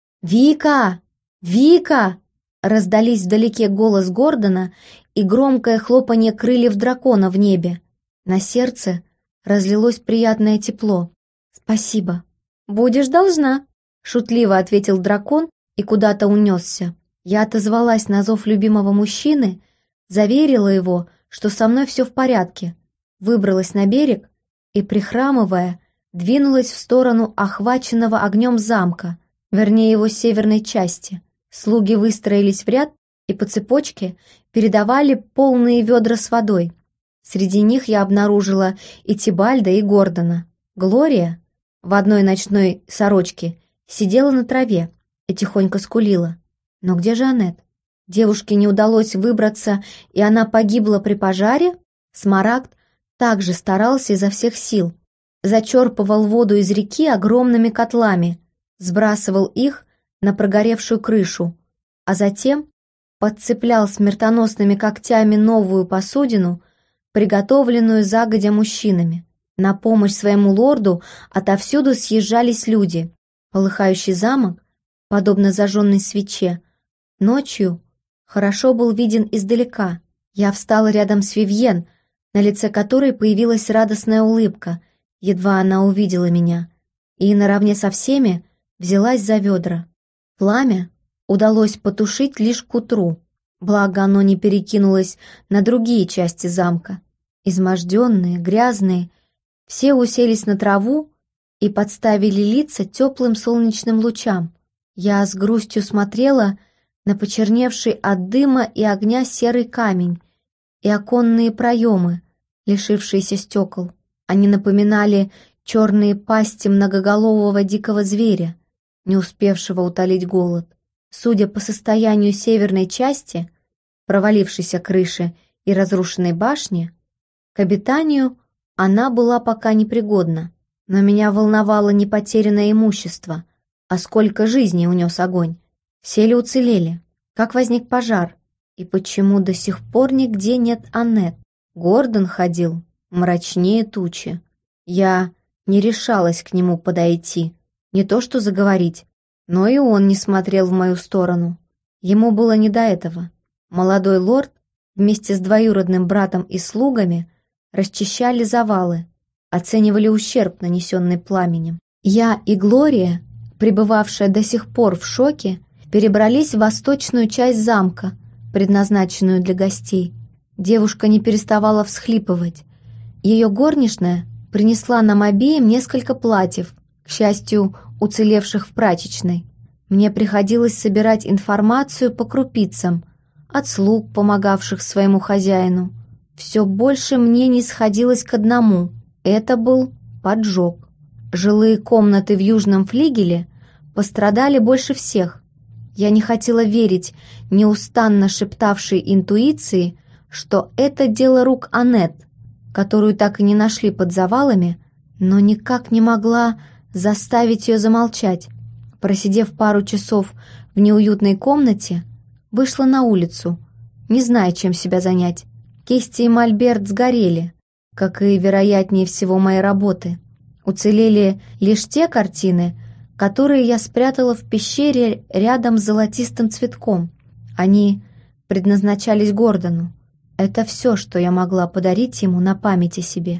Speaker 1: «Вика! Вика!» Раздались вдалеке голос Гордона и громкое хлопанье крыльев дракона в небе. На сердце разлилось приятное тепло. «Спасибо». «Будешь должна», — шутливо ответил дракон и куда-то унесся. Я отозвалась на зов любимого мужчины, заверила его, что со мной все в порядке, выбралась на берег и, прихрамывая, двинулась в сторону охваченного огнем замка, вернее его северной части. Слуги выстроились в ряд и по цепочке передавали полные ведра с водой. Среди них я обнаружила и Тибальда, и Гордона. Глория в одной ночной сорочке сидела на траве и тихонько скулила. Но где же Аннет? Девушке не удалось выбраться, и она погибла при пожаре? Смарагд также старался изо всех сил. Зачерпывал воду из реки огромными котлами, сбрасывал их на прогоревшую крышу, а затем подцеплял смертоносными когтями новую посудину, приготовленную загодя мужчинами. На помощь своему лорду отовсюду съезжались люди. Полыхающий замок, подобно зажженной свече, ночью хорошо был виден издалека. Я встала рядом с Вивьен, на лице которой появилась радостная улыбка, едва она увидела меня, и наравне со всеми взялась за ведра. Пламя удалось потушить лишь к утру, благо оно не перекинулось на другие части замка. Изможденные, грязные, все уселись на траву и подставили лица теплым солнечным лучам. Я с грустью смотрела на почерневший от дыма и огня серый камень и оконные проемы, лишившиеся стекол. Они напоминали черные пасти многоголового дикого зверя, не успевшего утолить голод. Судя по состоянию северной части, провалившейся крыши и разрушенной башни, к обитанию она была пока непригодна. Но меня волновало не потерянное имущество, а сколько жизней унес огонь. Все ли уцелели? Как возник пожар? И почему до сих пор нигде нет Аннет? Гордон ходил мрачнее тучи. Я не решалась к нему подойти, не то что заговорить, но и он не смотрел в мою сторону. Ему было не до этого. Молодой лорд вместе с двоюродным братом и слугами расчищали завалы, оценивали ущерб, нанесенный пламенем. Я и Глория, пребывавшая до сих пор в шоке, перебрались в восточную часть замка, предназначенную для гостей. Девушка не переставала всхлипывать. Ее горничная принесла нам обеим несколько платьев, к счастью, уцелевших в прачечной. Мне приходилось собирать информацию по крупицам, от слуг, помогавших своему хозяину. Все больше мне не сходилось к одному. Это был поджог. Жилые комнаты в южном флигеле пострадали больше всех. Я не хотела верить неустанно шептавшей интуиции, что это дело рук Аннет, которую так и не нашли под завалами, но никак не могла заставить ее замолчать. Просидев пару часов в неуютной комнате, вышла на улицу, не зная, чем себя занять. Кисти и мольберт сгорели, как и, вероятнее всего, мои работы. Уцелели лишь те картины, которые я спрятала в пещере рядом с золотистым цветком. Они предназначались Гордону. Это все, что я могла подарить ему на память о себе.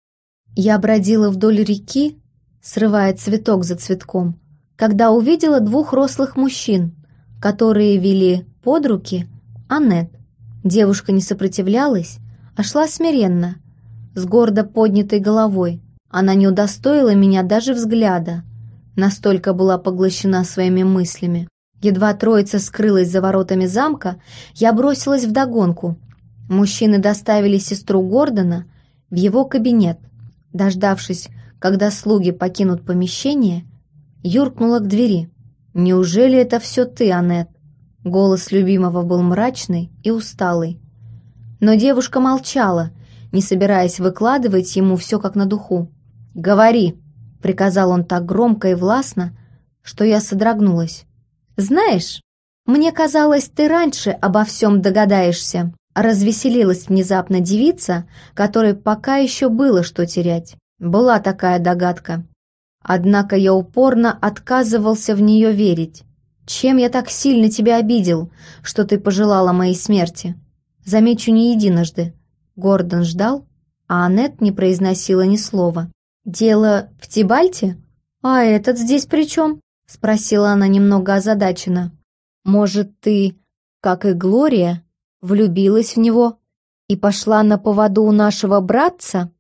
Speaker 1: Я бродила вдоль реки, срывая цветок за цветком, когда увидела двух рослых мужчин, которые вели под руки Аннет. Девушка не сопротивлялась, а шла смиренно, с гордо поднятой головой. Она не удостоила меня даже взгляда, настолько была поглощена своими мыслями. Едва троица скрылась за воротами замка, я бросилась вдогонку. Мужчины доставили сестру Гордона в его кабинет. Дождавшись, когда слуги покинут помещение, юркнула к двери. «Неужели это все ты, Аннет?» Голос любимого был мрачный и усталый. Но девушка молчала, не собираясь выкладывать ему все как на духу. «Говори!» — приказал он так громко и властно, что я содрогнулась. «Знаешь, мне казалось, ты раньше обо всем догадаешься», — развеселилась внезапно девица, которой пока еще было что терять. Была такая догадка. Однако я упорно отказывался в нее верить. «Чем я так сильно тебя обидел, что ты пожелала моей смерти?» Замечу, не единожды. Гордон ждал, а Аннет не произносила ни слова. «Дело в Тибальте? А этот здесь при чем?» — спросила она немного озадаченно. «Может, ты, как и Глория, влюбилась в него и пошла на поводу у нашего братца?»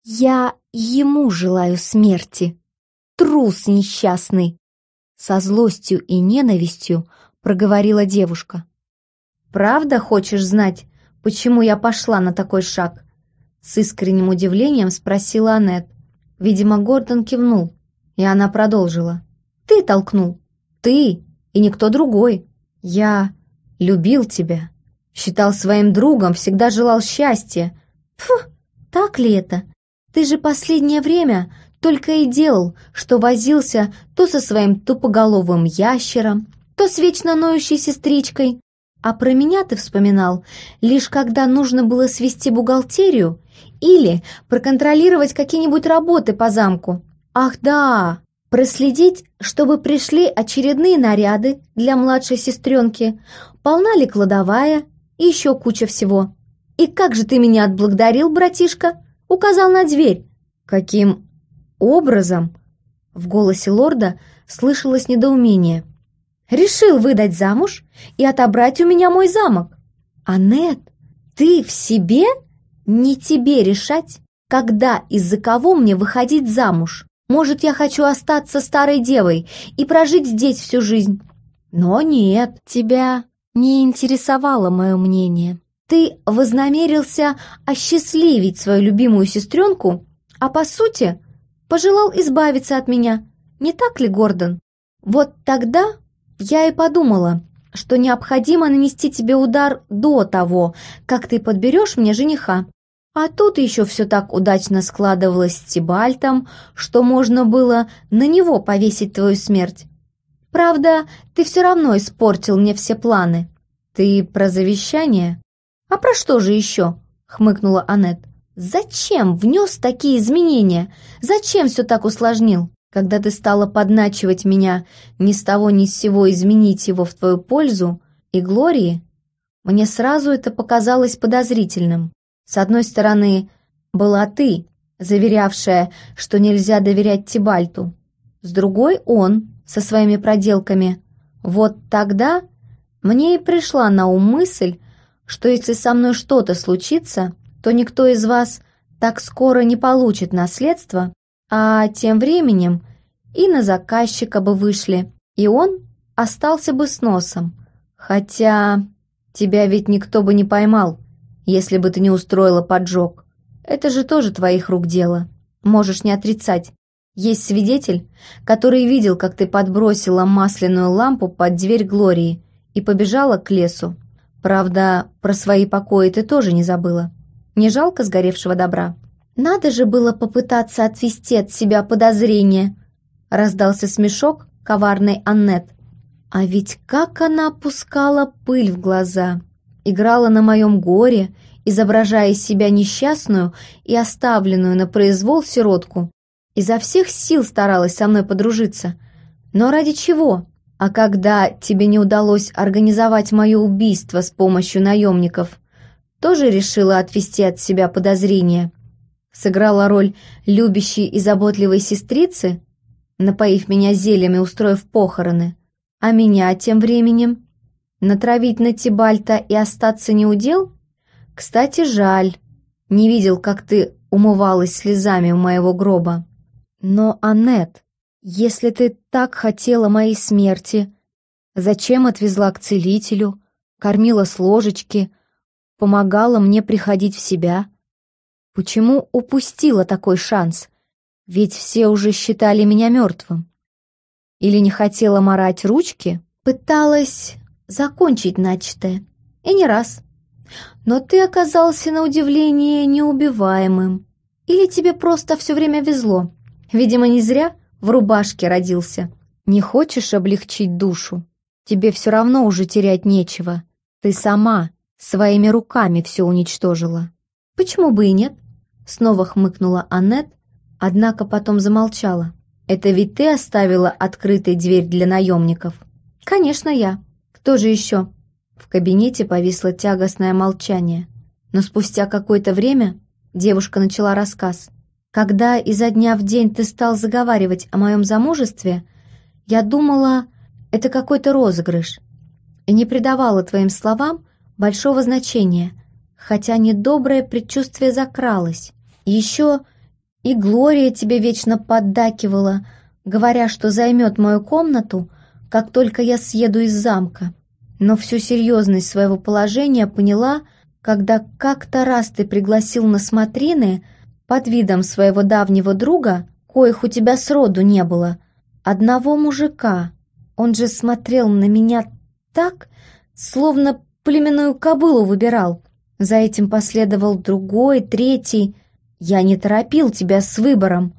Speaker 1: «Я ему желаю смерти, трус несчастный!» Со злостью и ненавистью проговорила девушка. «Правда хочешь знать, почему я пошла на такой шаг?» С искренним удивлением спросила Аннет. Видимо, Гордон кивнул, и она продолжила. «Ты толкнул. Ты и никто другой. Я любил тебя, считал своим другом, всегда желал счастья. Фу, так ли это? Ты же последнее время только и делал, что возился то со своим тупоголовым ящером, то с вечно ноющей сестричкой. А про меня ты вспоминал, лишь когда нужно было свести бухгалтерию или проконтролировать какие-нибудь работы по замку. Ах да, проследить, чтобы пришли очередные наряды для младшей сестренки, полна ли кладовая и еще куча всего. И как же ты меня отблагодарил, братишка? Указал на дверь. Каким образом? В голосе лорда слышалось недоумение. Решил выдать замуж и отобрать у меня мой замок. Аннет, ты в себе? Не тебе решать, когда и за кого мне выходить замуж. Может, я хочу остаться старой девой и прожить здесь всю жизнь. Но нет, тебя не интересовало мое мнение. Ты вознамерился осчастливить свою любимую сестренку, а по сути пожелал избавиться от меня. Не так ли, Гордон? Вот тогда я и подумала, что необходимо нанести тебе удар до того, как ты подберешь мне жениха. А тут еще все так удачно складывалось с Тибальтом, что можно было на него повесить твою смерть. Правда, ты все равно испортил мне все планы. Ты про завещание? А про что же еще? Хмыкнула Аннет. Зачем внес такие изменения? Зачем все так усложнил? Когда ты стала подначивать меня ни с того ни с сего изменить его в твою пользу и Глории, мне сразу это показалось подозрительным. С одной стороны, была ты, заверявшая, что нельзя доверять Тибальту. С другой — он, со своими проделками. Вот тогда мне и пришла на ум мысль, что если со мной что-то случится, то никто из вас так скоро не получит наследство, а тем временем и на заказчика бы вышли, и он остался бы с носом. Хотя тебя ведь никто бы не поймал, если бы ты не устроила поджог. Это же тоже твоих рук дело. Можешь не отрицать. Есть свидетель, который видел, как ты подбросила масляную лампу под дверь Глории и побежала к лесу. Правда, про свои покои ты тоже не забыла. Не жалко сгоревшего добра? Надо же было попытаться отвести от себя подозрения. Раздался смешок коварной Аннет. А ведь как она опускала пыль в глаза, играла на моем горе, изображая из себя несчастную и оставленную на произвол сиротку. Изо всех сил старалась со мной подружиться. Но ради чего? А когда тебе не удалось организовать мое убийство с помощью наемников, тоже решила отвести от себя подозрения? Сыграла роль любящей и заботливой сестрицы, напоив меня зельем и устроив похороны, а меня тем временем натравить на Тибальта и остаться неудел? Кстати, жаль, не видел, как ты умывалась слезами у моего гроба. Но, Аннет, если ты так хотела моей смерти, зачем отвезла к целителю, кормила с ложечки, помогала мне приходить в себя? Почему упустила такой шанс? Ведь все уже считали меня мертвым. Или не хотела марать ручки? Пыталась закончить начатое. И не раз. Но ты оказался на удивление неубиваемым. Или тебе просто все время везло? Видимо, не зря в рубашке родился. Не хочешь облегчить душу? Тебе все равно уже терять нечего. Ты сама своими руками все уничтожила. Почему бы и нет? Снова хмыкнула Аннет, однако потом замолчала. Это ведь ты оставила открытой дверь для наемников? Конечно, я. Кто же еще? В кабинете повисло тягостное молчание. Но спустя какое-то время девушка начала рассказ. Когда изо дня в день ты стал заговаривать о моем замужестве, я думала, это какой-то розыгрыш, и не придавала твоим словам большого значения, хотя недоброе предчувствие закралось. Еще и Глория тебе вечно поддакивала, говоря, что займет мою комнату, как только я съеду из замка. Но всю серьезность своего положения поняла, когда как-то раз ты пригласил на смотрины под видом своего давнего друга, коих у тебя сроду не было, одного мужика. Он же смотрел на меня так, словно племенную кобылу выбирал. За этим последовал другой, третий. Я не торопил тебя с выбором,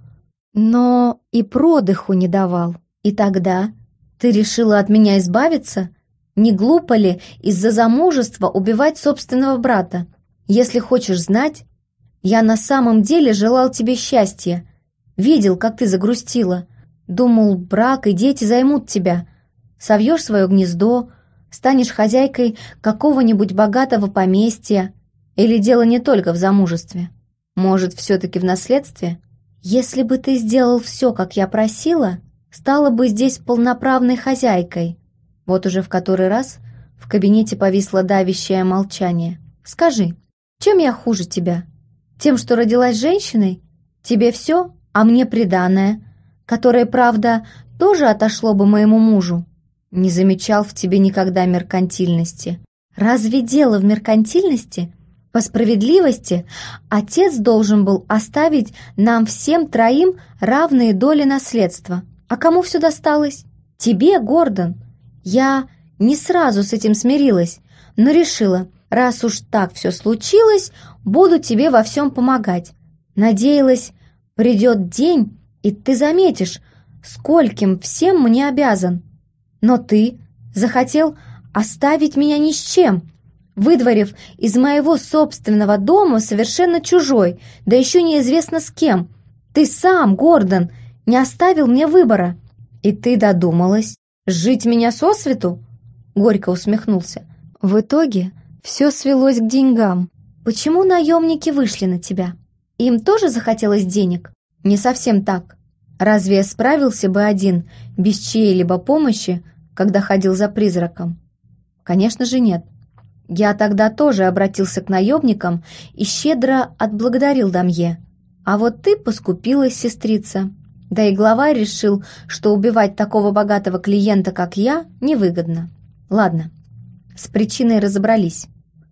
Speaker 1: но и продыху не давал. И тогда ты решила от меня избавиться? Не глупо ли из-за замужества убивать собственного брата? Если хочешь знать, я на самом деле желал тебе счастья. Видел, как ты загрустила. Думал, брак и дети займут тебя. Совьешь свое гнездо, станешь хозяйкой какого-нибудь богатого поместья. Или дело не только в замужестве? Может, все-таки в наследстве? Если бы ты сделал все, как я просила, стала бы здесь полноправной хозяйкой. Вот уже в который раз в кабинете повисло давящее молчание. Скажи, чем я хуже тебя? Тем, что родилась женщиной? Тебе все, а мне приданое. которое, правда, тоже отошло бы моему мужу. Не замечал в тебе никогда меркантильности. Разве дело в меркантильности? По справедливости, отец должен был оставить нам всем троим равные доли наследства. А кому все досталось? Тебе, Гордон. Я не сразу с этим смирилась, но решила, раз уж так все случилось, буду тебе во всем помогать. Надеялась, придет день, и ты заметишь, скольким всем мне обязан. Но ты захотел оставить меня ни с чем, выдворив из моего собственного дома совершенно чужой, да еще неизвестно с кем. Ты сам, Гордон, не оставил мне выбора. И ты додумалась сжить меня сосвету? Горько усмехнулся. В итоге все свелось к деньгам. Почему наемники вышли на тебя? Им тоже захотелось денег? Не совсем так. Разве я справился бы один, без чьей-либо помощи, когда ходил за призраком? Конечно же нет. Я тогда тоже обратился к наемникам и щедро отблагодарил Дамье. А вот ты поскупилась, сестрица. Да и главарь решил, что убивать такого богатого клиента, как я, невыгодно. Ладно, с причиной разобрались.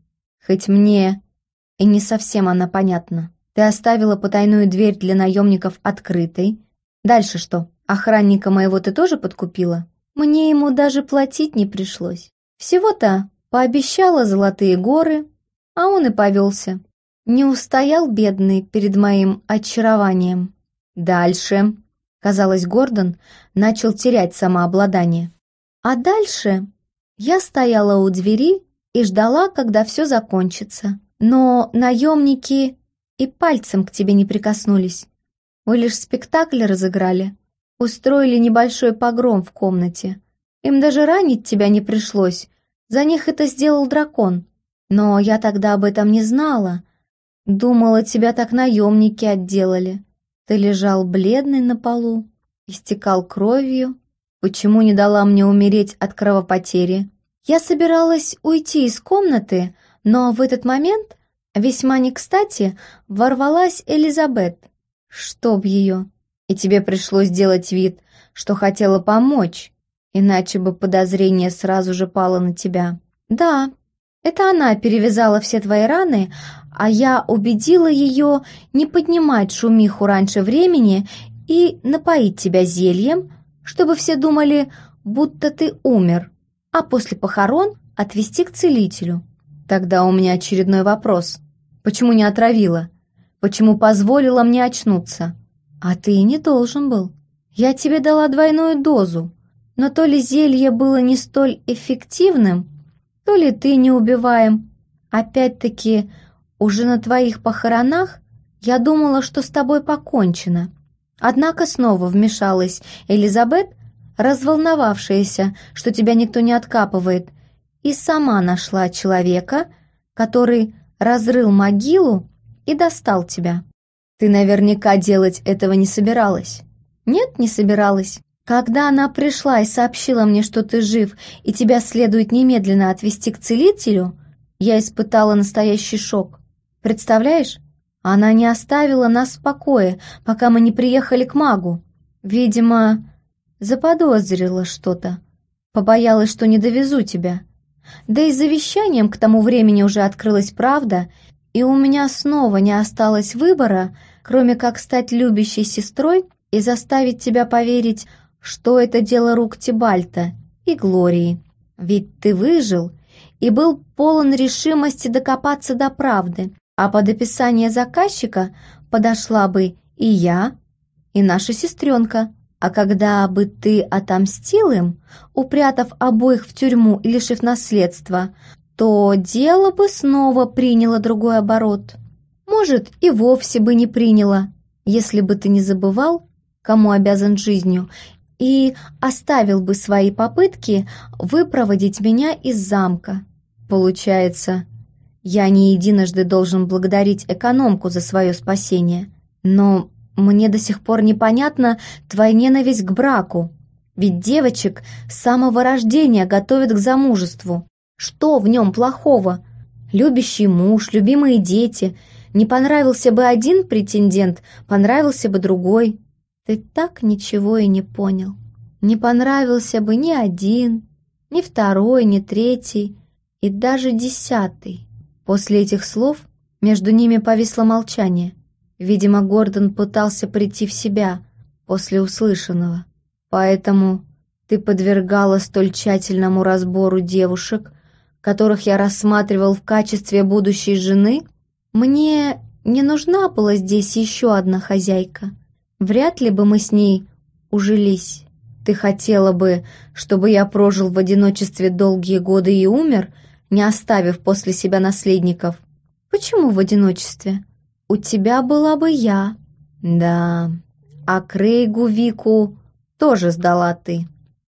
Speaker 1: Хоть мне и не совсем она понятна. Ты оставила потайную дверь для наемников открытой. Дальше что, охранника моего ты тоже подкупила? Мне ему даже платить не пришлось. Всего-то пообещала золотые горы, а он и повелся. Не устоял бедный перед моим очарованием. Дальше, казалось, Гордон начал терять самообладание. А дальше я стояла у двери и ждала, когда все закончится. Но наемники и пальцем к тебе не прикоснулись. Вы лишь спектакль разыграли, устроили небольшой погром в комнате. Им даже ранить тебя не пришлось, за них это сделал дракон. Но я тогда об этом не знала. Думала, тебя так наемники отделали. Ты лежал бледный на полу, истекал кровью. Почему не дала мне умереть от кровопотери? Я собиралась уйти из комнаты, но в этот момент, весьма не кстати, ворвалась Элизабет. Чтоб ее. И тебе пришлось делать вид, что хотела помочь, иначе бы подозрение сразу же пало на тебя. Да, это она перевязала все твои раны, а я убедила ее не поднимать шумиху раньше времени и напоить тебя зельем, чтобы все думали, будто ты умер, а после похорон отвезти к целителю. Тогда у меня очередной вопрос. Почему не отравила? Почему позволила мне очнуться? А ты и не должен был. Я тебе дала двойную дозу, но то ли зелье было не столь эффективным, то ли ты не убиваем. Опять-таки, уже на твоих похоронах я думала, что с тобой покончено. Однако снова вмешалась Элизабет, разволновавшаяся, что тебя никто не откапывает, и сама нашла человека, который разрыл могилу и достал тебя. Ты наверняка делать этого не собиралась. Нет, не собиралась. Когда она пришла и сообщила мне, что ты жив и тебя следует немедленно отвезти к целителю, я испытала настоящий шок. Представляешь? Она не оставила нас в покое, пока мы не приехали к магу. Видимо, заподозрила что-то. Побоялась, что не довезу тебя. Да и завещанием к тому времени уже открылась правда, и у меня снова не осталось выбора, кроме как стать любящей сестрой и заставить тебя поверить, что это дело рук Тибальта и Глории. Ведь ты выжил и был полон решимости докопаться до правды, а под описание заказчика подошла бы и я, и наша сестренка. А когда бы ты отомстил им, упрятав обоих в тюрьму и лишив наследства, то дело бы снова приняло другой оборот. Может, и вовсе бы не приняло, если бы ты не забывал, кому обязан жизнью, и оставил бы свои попытки выпроводить меня из замка. Получается, я не единожды должен благодарить экономку за свое спасение, но мне до сих пор непонятна твоя ненависть к браку, ведь девочек с самого рождения готовят к замужеству. Что в нем плохого? Любящий муж, любимые дети. Не понравился бы один претендент, понравился бы другой. ты так ничего и не понял. Не понравился бы ни один, ни второй, ни третий, и даже десятый». После этих слов между ними повисло молчание. Видимо, Гордон пытался прийти в себя после услышанного. «Поэтому ты подвергала столь тщательному разбору девушек, которых я рассматривал в качестве будущей жены? Мне не нужна была здесь еще одна хозяйка. Вряд ли бы мы с ней ужились. Ты хотела бы, чтобы я прожил в одиночестве долгие годы и умер, не оставив после себя наследников? Почему в одиночестве? У тебя была бы я». «Да, а Крейгу Вику тоже сдала ты».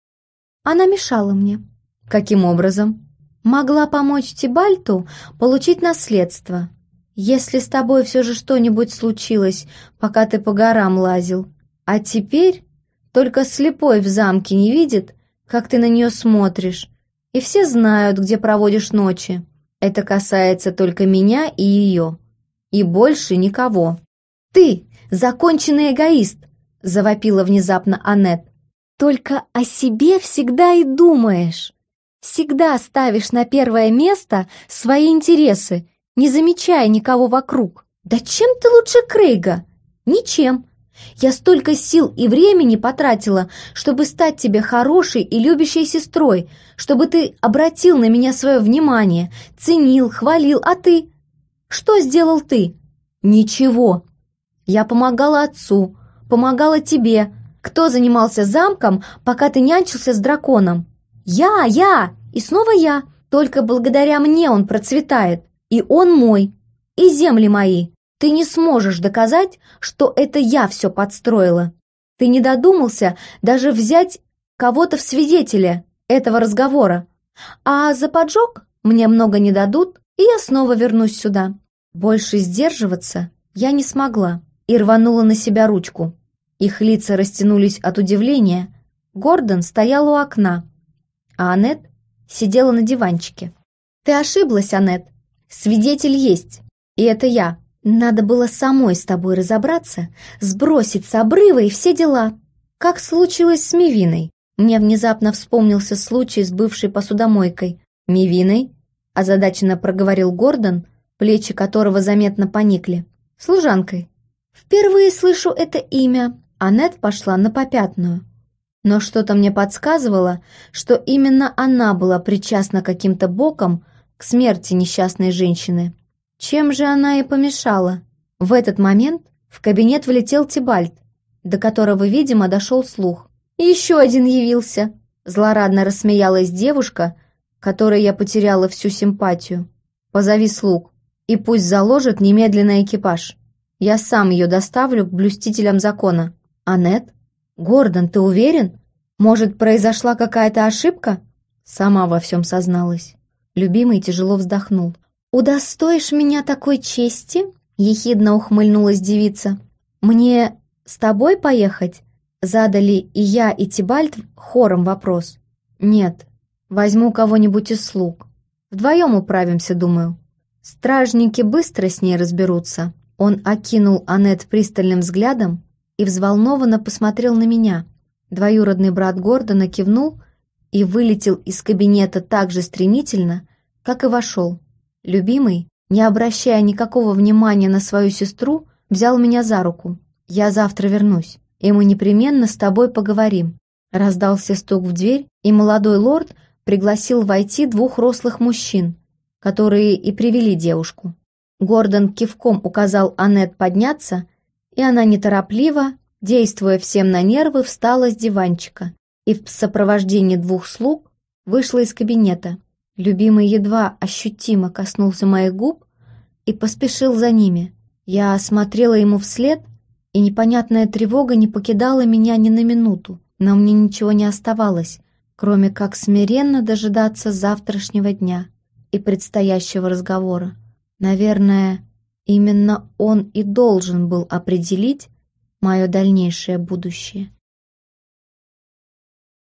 Speaker 1: «Она мешала мне». «Каким образом?» «Могла помочь Тибальту получить наследство. Если с тобой все же что-нибудь случилось, пока ты по горам лазил. А теперь только слепой в замке не видит, как ты на нее смотришь, и все знают, где проводишь ночи. Это касается только меня и ее, и больше никого». «Ты законченный эгоист!» — завопила внезапно Аннет. «Только о себе всегда и думаешь. Всегда ставишь на первое место свои интересы, не замечая никого вокруг. Да чем ты лучше Крейга? Ничем. Я столько сил и времени потратила, чтобы стать тебе хорошей и любящей сестрой, чтобы ты обратил на меня свое внимание, ценил, хвалил, а ты? Что сделал ты? Ничего. Я помогала отцу, помогала тебе. Кто занимался замком, пока ты нянчился с драконом? Я, я и снова я. Только благодаря мне он процветает. И он мой, и земли мои. Ты не сможешь доказать, что это я все подстроила. Ты не додумался даже взять кого-то в свидетеля этого разговора. А за поджог мне много не дадут, и я снова вернусь сюда». Больше сдерживаться я не смогла и рванула на себя ручку. Их лица растянулись от удивления. Гордон стоял у окна, а Аннет сидела на диванчике. «Ты ошиблась, Аннет. Свидетель есть, и это я. Надо было самой с тобой разобраться, сбросить с обрыва и все дела. Как случилось с Мивиной?» Мне внезапно вспомнился случай с бывшей посудомойкой. «Мивиной?» – озадаченно проговорил Гордон, плечи которого заметно поникли. «Служанкой». «Впервые слышу это имя». Аннет пошла на попятную. Но что-то мне подсказывало, что именно она была причастна каким-то боком к смерти несчастной женщины. Чем же она и помешала? В этот момент в кабинет влетел Тибальт, до которого, видимо, дошел слух. «Еще один явился!» Злорадно рассмеялась девушка, которой я потеряла всю симпатию. «Позови слуг, и пусть заложат немедленно экипаж. Я сам ее доставлю к блюстителям закона». «Аннет? Гордон, ты уверен? Может, произошла какая-то ошибка?» Сама во всем созналась. Любимый тяжело вздохнул. «Удостоишь меня такой чести?» — ехидно ухмыльнулась девица. «Мне с тобой поехать?» — задали и я, и Тибальт хором вопрос. «Нет, возьму кого-нибудь из слуг. Вдвоем управимся, думаю. Стражники быстро с ней разберутся». Он окинул Аннет пристальным взглядом и взволнованно посмотрел на меня. Двоюродный брат Гордона кивнул и вылетел из кабинета так же стремительно, как и вошел. Любимый, не обращая никакого внимания на свою сестру, взял меня за руку. «Я завтра вернусь, и мы непременно с тобой поговорим». Раздался стук в дверь, и молодой лорд пригласил войти двух рослых мужчин, которые и привели девушку. Гордон кивком указал Аннет подняться, и она неторопливо, действуя всем на нервы, встала с диванчика и в сопровождении двух слуг вышла из кабинета. Любимый едва ощутимо коснулся моих губ и поспешил за ними. Я смотрела ему вслед, и непонятная тревога не покидала меня ни на минуту, но мне ничего не оставалось, кроме как смиренно дожидаться завтрашнего дня и предстоящего разговора. Наверное, именно он и должен был определить мое дальнейшее будущее.